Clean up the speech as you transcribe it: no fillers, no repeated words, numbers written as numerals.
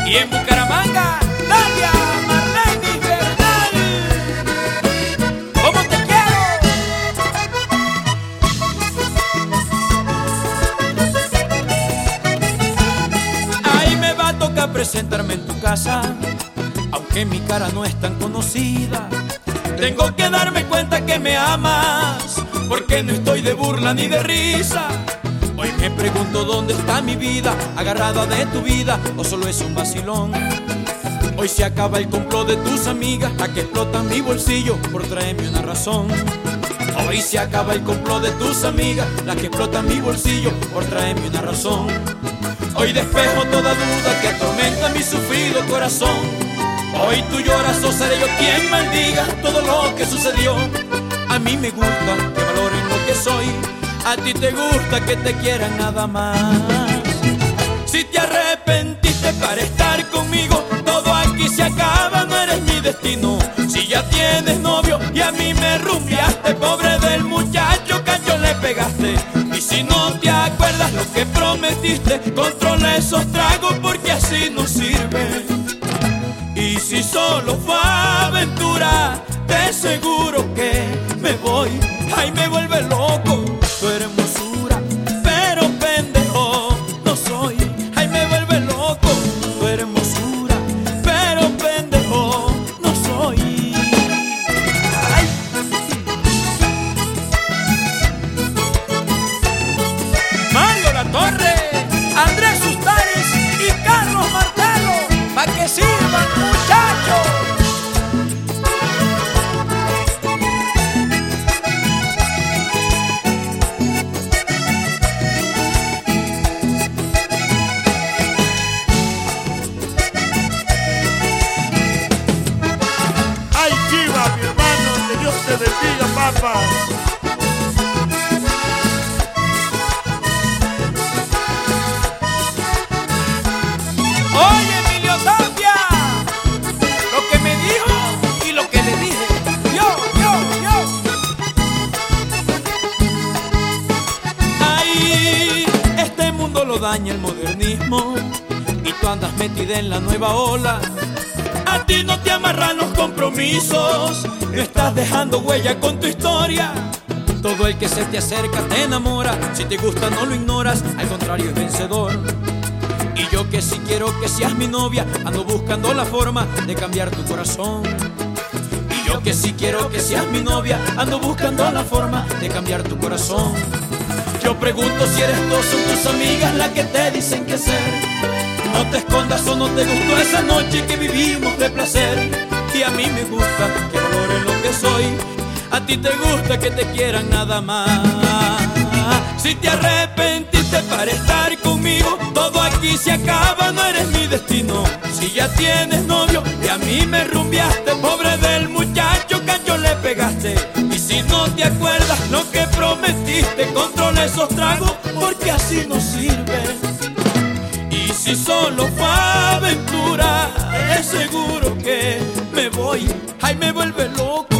Y en Bucaramanga, Dalia Marlene Bernal, ¿cómo te quiero? Ahí me va a tocar presentarme en tu casa, aunque mi cara no es tan conocida. Tengo que darme cuenta que me amas, porque no estoy de burla ni de risa. Hoy me pregunto dónde está mi vida, agarrada de tu vida, o solo es un vacilón. Hoy se acaba el complot de tus amigas, la que explotan mi bolsillo por traerme una razón. Hoy se acaba el complot de tus amigas, la que explotan mi bolsillo por traerme una razón. Hoy despejo toda duda que atormenta mi sufrido corazón. Hoy tú lloras o seré yo quien maldiga todo lo que sucedió. A mí me gusta que valoren lo que soy, a ti te gusta que te quieran nada más. Si te arrepentiste para estar conmigo, todo aquí se acaba, no eres mi destino. Si ya tienes novio y a mí me rumbiaste, pobre del muchacho que yo le pegaste. Y si no te acuerdas lo que prometiste, controla esos tragos porque así no sirve. Y si solo fue aventura, te aseguro que me voy. Ay, me vuelve loco tu hermosura, pero pendejo no soy. Ay, me vuelve loco tu hermosura, pero pendejo no soy. Ay. Mario Latorre, Andrés Ustares y Carlos Martelo, pa' que sirvan, muchachos. Mi hermano, que Dios te bendiga, papá. Oye, Emilio Tapia, lo que me dijo y lo que le dije. Yo. Ay, este mundo lo daña el modernismo y tú andas metida en la nueva ola. A ti no te amarran los compromisos, no estás dejando huella con tu historia. Todo el que se te acerca te enamora, si te gusta no lo ignoras, al contrario es vencedor. Y yo que si quiero que seas mi novia, ando buscando la forma de cambiar tu corazón. Y yo que si quiero que seas mi novia, ando buscando la forma de cambiar tu corazón. Yo pregunto si eres tú o son tus amigas las que te dicen qué hacer. No te escondas o no te gustó esa noche que vivimos de placer. Y a mí me gusta que valoren lo que soy, a ti te gusta que te quieran nada más. Si te arrepentiste para estar conmigo, todo aquí se acaba, no eres mi destino. Si ya tienes novio y a mí me rumbiaste, pobre del muchacho que yo le pegaste. Y si no te acuerdas lo que prometiste, controla esos tragos porque así no sirve. Y si solo fue aventura, es seguro que me voy. Ay, me vuelve loco